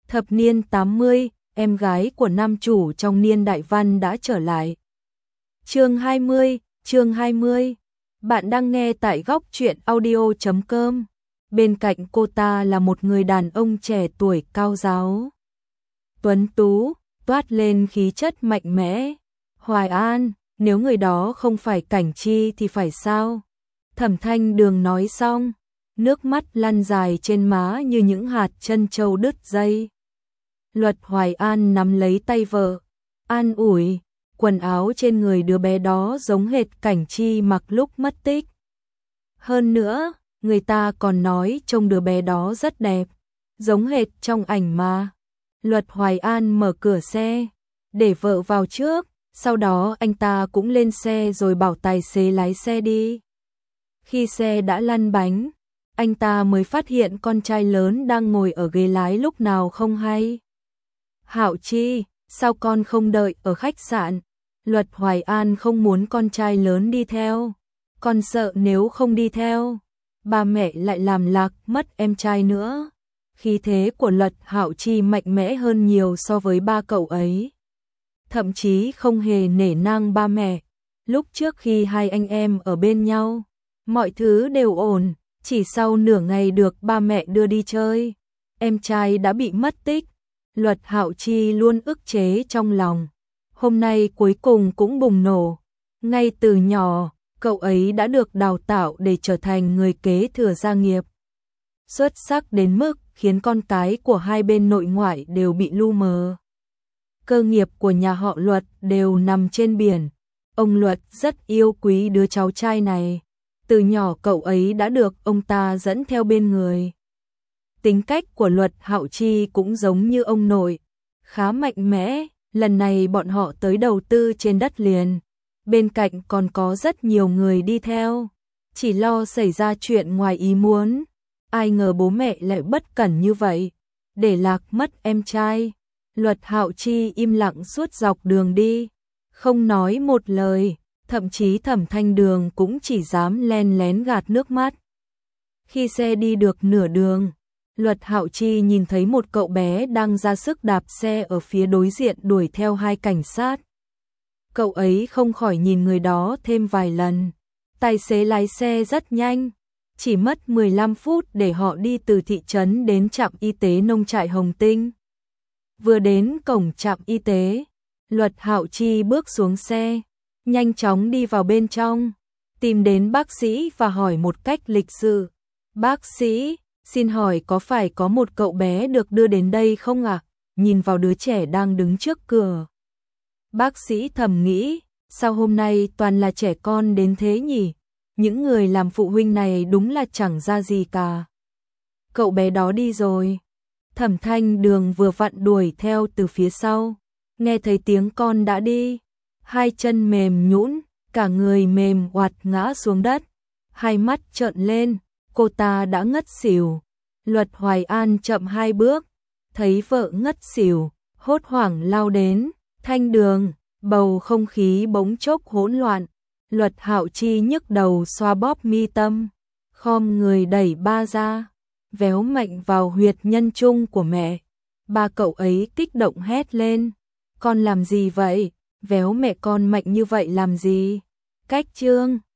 Thập niên 80, em gái của nam chủ trong niên đại văn đã trở lại. Chương 20. Bạn đang nghe tại góc truyện audio.com. Bên cạnh cô ta là một người đàn ông trẻ tuổi cao ráo, tuấn tú, toát lên khí chất mạnh mẽ. Hoài An, nếu người đó không phải Cảnh Chi thì phải sao? Thẩm Thanh Đường nói xong, nước mắt lăn dài trên má như những hạt trân châu đứt dây. Luật Hoài An nắm lấy tay vợ, an ủi, quần áo trên người đứa bé đó giống hệt Cảnh Chi mặc lúc mất tích. Hơn nữa, người ta còn nói trông đứa bé đó rất đẹp, giống hệt trong ảnh mà. Luật Hoài An mở cửa xe, để vợ vào trước, sau đó anh ta cũng lên xe rồi bảo tài xế lái xe đi. Khi xe đã lăn bánh, anh ta mới phát hiện con trai lớn đang ngồi ở ghế lái lúc nào không hay. Hạo Chi, sao con không đợi ở khách sạn? Luật Hoài An không muốn con trai lớn đi theo. Con sợ nếu không đi theo, ba mẹ lại làm lạc mất em trai nữa. Khí thế của Luật Hạo Chi mạnh mẽ hơn nhiều so với ba cậu ấy. Thậm chí không hề nể nang ba mẹ. Lúc trước khi hai anh em ở bên nhau, mọi thứ đều ổn, chỉ sau nửa ngày được ba mẹ đưa đi chơi, em trai đã bị mất tích. Luật Hạo Chi luôn ức chế trong lòng, hôm nay cuối cùng cũng bùng nổ. Ngay từ nhỏ, cậu ấy đã được đào tạo để trở thành người kế thừa gia nghiệp, xuất sắc đến mức khiến con cái của hai bên nội ngoại đều bị lu mờ. Cơ nghiệp của nhà họ Luật đều nằm trên biển. Ông Luật rất yêu quý đứa cháu trai này, từ nhỏ cậu ấy đã được ông ta dẫn theo bên người. Tính cách của Luật Hạo Chi cũng giống như ông nội, khá mạnh mẽ. Lần này bọn họ tới đầu tư trên đất liền, bên cạnh còn có rất nhiều người đi theo, chỉ lo xảy ra chuyện ngoài ý muốn. Ai ngờ bố mẹ lại bất cẩn như vậy, để lạc mất em trai. Luật Hạo Chi im lặng suốt dọc đường đi, không nói một lời, thậm chí Thẩm Thanh Đường cũng chỉ dám len lén gạt nước mắt. Khi xe đi được nửa đường, Luật Hạo Chi nhìn thấy một cậu bé đang ra sức đạp xe ở phía đối diện đuổi theo hai cảnh sát. Cậu ấy không khỏi nhìn người đó thêm vài lần. Tài xế lái xe rất nhanh, chỉ mất 15 phút để họ đi từ thị trấn đến trạm y tế nông trại Hồng Tinh. Vừa đến cổng trạm y tế, Luật Hạo Chi bước xuống xe, nhanh chóng đi vào bên trong, tìm đến bác sĩ và hỏi một cách lịch sự. Bác sĩ, xin hỏi có phải có một cậu bé được đưa đến đây không ạ? Nhìn vào đứa trẻ đang đứng trước cửa, bác sĩ thầm nghĩ, sao hôm nay toàn là trẻ con đến thế nhỉ? Những người làm phụ huynh này đúng là chẳng ra gì cả. Cậu bé đó đi rồi. Thẩm Thanh Đường vừa vặn đuổi theo từ phía sau, nghe thấy tiếng con đã đi, hai chân mềm nhũn, cả người mềm oặt ngã xuống đất, hai mắt trợn lên, cô ta đã ngất xỉu. Luật Hoài An chậm hai bước, thấy vợ ngất xỉu, hốt hoảng lao đến. Thanh Đường, bầu không khí bỗng chốc hỗn loạn. Luật Hạo Chi nhức đầu xoa bóp mi tâm, khom người đẩy ba ra, véo mạnh vào huyệt nhân trung của mẹ. Ba cậu ấy kích động hét lên, con làm gì vậy? Véo mẹ con mạnh như vậy làm gì? Cách Trương